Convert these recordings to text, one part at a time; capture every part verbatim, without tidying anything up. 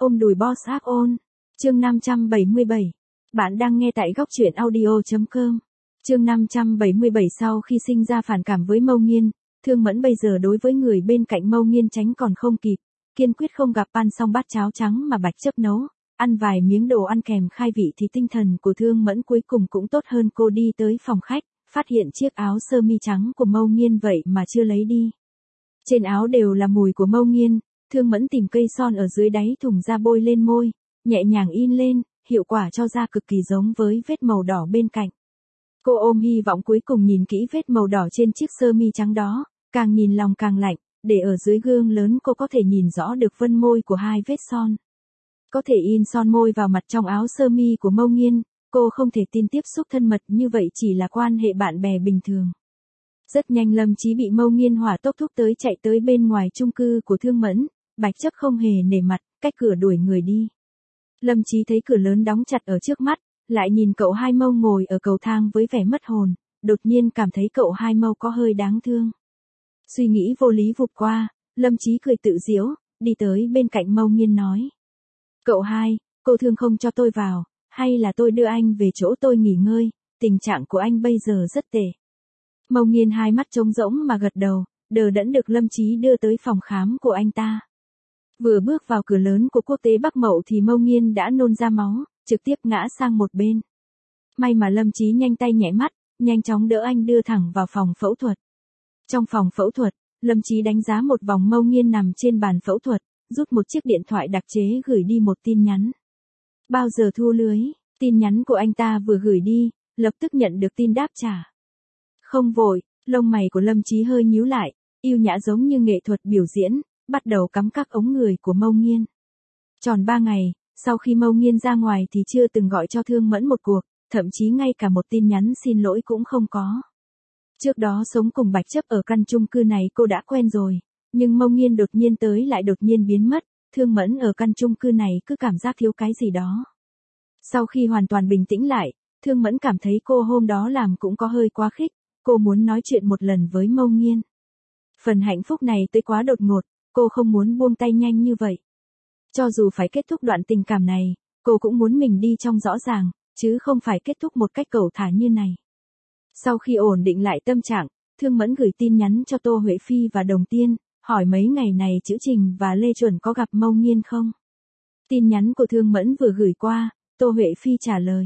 Ôm đùi boss áp ôn. Chương năm trăm bảy mươi bảy. Bạn đang nghe tại góc truyện audio.com. Chương năm trăm bảy mươi bảy. Sau khi sinh ra phản cảm với Mâu Nghiên, Thương Mẫn bây giờ đối với người bên cạnh Mâu Nghiên tránh còn không kịp, kiên quyết không gặp ăn xong bát cháo trắng mà Bạch Chấp nấu, ăn vài miếng đồ ăn kèm khai vị thì tinh thần của Thương Mẫn cuối cùng cũng tốt hơn. Cô đi tới phòng khách, phát hiện chiếc áo sơ mi trắng của Mâu Nghiên vậy mà chưa lấy đi. Trên áo đều là mùi của Mâu Nghiên. Thương Mẫn tìm cây son ở dưới đáy thùng ra bôi lên môi, nhẹ nhàng in lên, hiệu quả cho da cực kỳ giống với vết màu đỏ bên cạnh. Cô ôm hy vọng cuối cùng nhìn kỹ vết màu đỏ trên chiếc sơ mi trắng đó, càng nhìn lòng càng lạnh, để ở dưới gương lớn cô có thể nhìn rõ được vân môi của hai vết son. Có thể in son môi vào mặt trong áo sơ mi của Mâu Nghiên, cô không thể tin tiếp xúc thân mật như vậy chỉ là quan hệ bạn bè bình thường. Rất nhanh Lâm Chí bị Mâu Nghiên hỏa tốc thúc tới chạy tới bên ngoài chung cư của Thương Mẫn, Bạch Chấp không hề nể mặt, cách cửa đuổi người đi. Lâm Chí thấy cửa lớn đóng chặt ở trước mắt, lại nhìn cậu Hai Mâu ngồi ở cầu thang với vẻ mất hồn, đột nhiên cảm thấy cậu Hai Mâu có hơi đáng thương. Suy nghĩ vô lý vụt qua, Lâm Chí cười tự giễu, đi tới bên cạnh Mâu Nghiên nói. Cậu Hai, cô Thương không cho tôi vào, hay là tôi đưa anh về chỗ tôi nghỉ ngơi, tình trạng của anh bây giờ rất tệ. Mâu Nghiên hai mắt trống rỗng mà gật đầu, đờ đẫn được Lâm Chí đưa tới phòng khám của anh ta. Vừa bước vào cửa lớn của Quốc tế Bắc Mậu thì Mâu Nghiên đã nôn ra máu, trực tiếp ngã sang một bên. May mà Lâm Chí nhanh tay nhẹ mắt, nhanh chóng đỡ anh đưa thẳng vào phòng phẫu thuật. Trong phòng phẫu thuật, Lâm Chí đánh giá một vòng Mâu Nghiên nằm trên bàn phẫu thuật, rút một chiếc điện thoại đặc chế gửi đi một tin nhắn. Bao giờ thu lưới? Tin nhắn của anh ta vừa gửi đi, lập tức nhận được tin đáp trả. Không vội, lông mày của Lâm Chí hơi nhíu lại, yêu nhã giống như nghệ thuật biểu diễn, bắt đầu cắm các ống người của Mâu Nghiên. Tròn ba ngày, sau khi Mâu Nghiên ra ngoài thì chưa từng gọi cho Thương Mẫn một cuộc, thậm chí ngay cả một tin nhắn xin lỗi cũng không có. Trước đó sống cùng Bạch Chấp ở căn chung cư này cô đã quen rồi, nhưng Mâu Nghiên đột nhiên tới lại đột nhiên biến mất, Thương Mẫn ở căn chung cư này cứ cảm giác thiếu cái gì đó. Sau khi hoàn toàn bình tĩnh lại, Thương Mẫn cảm thấy cô hôm đó làm cũng có hơi quá khích, cô muốn nói chuyện một lần với Mâu Nghiên. Phần hạnh phúc này tới quá đột ngột, cô không muốn buông tay nhanh như vậy. Cho dù phải kết thúc đoạn tình cảm này, cô cũng muốn mình đi trong rõ ràng, chứ không phải kết thúc một cách cẩu thả như này. Sau khi ổn định lại tâm trạng, Thương Mẫn gửi tin nhắn cho Tô Huệ Phi và Đồng Tiên, hỏi mấy ngày này Trữ Trình và Lê Chuẩn có gặp Mâu Nghiên không? Tin nhắn của Thương Mẫn vừa gửi qua, Tô Huệ Phi trả lời.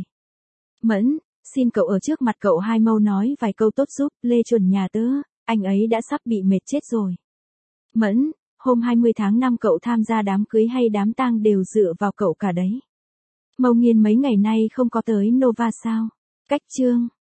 Mẫn, xin cậu ở trước mặt cậu Hai Mâu nói vài câu tốt giúp Lê Chuẩn nhà tớ, anh ấy đã sắp bị mệt chết rồi. Mẫn, hôm hai mươi tháng năm cậu tham gia đám cưới hay đám tang đều dựa vào cậu cả đấy. Mâu Nghiên mấy ngày nay không có tới Nova sao? Cách chương.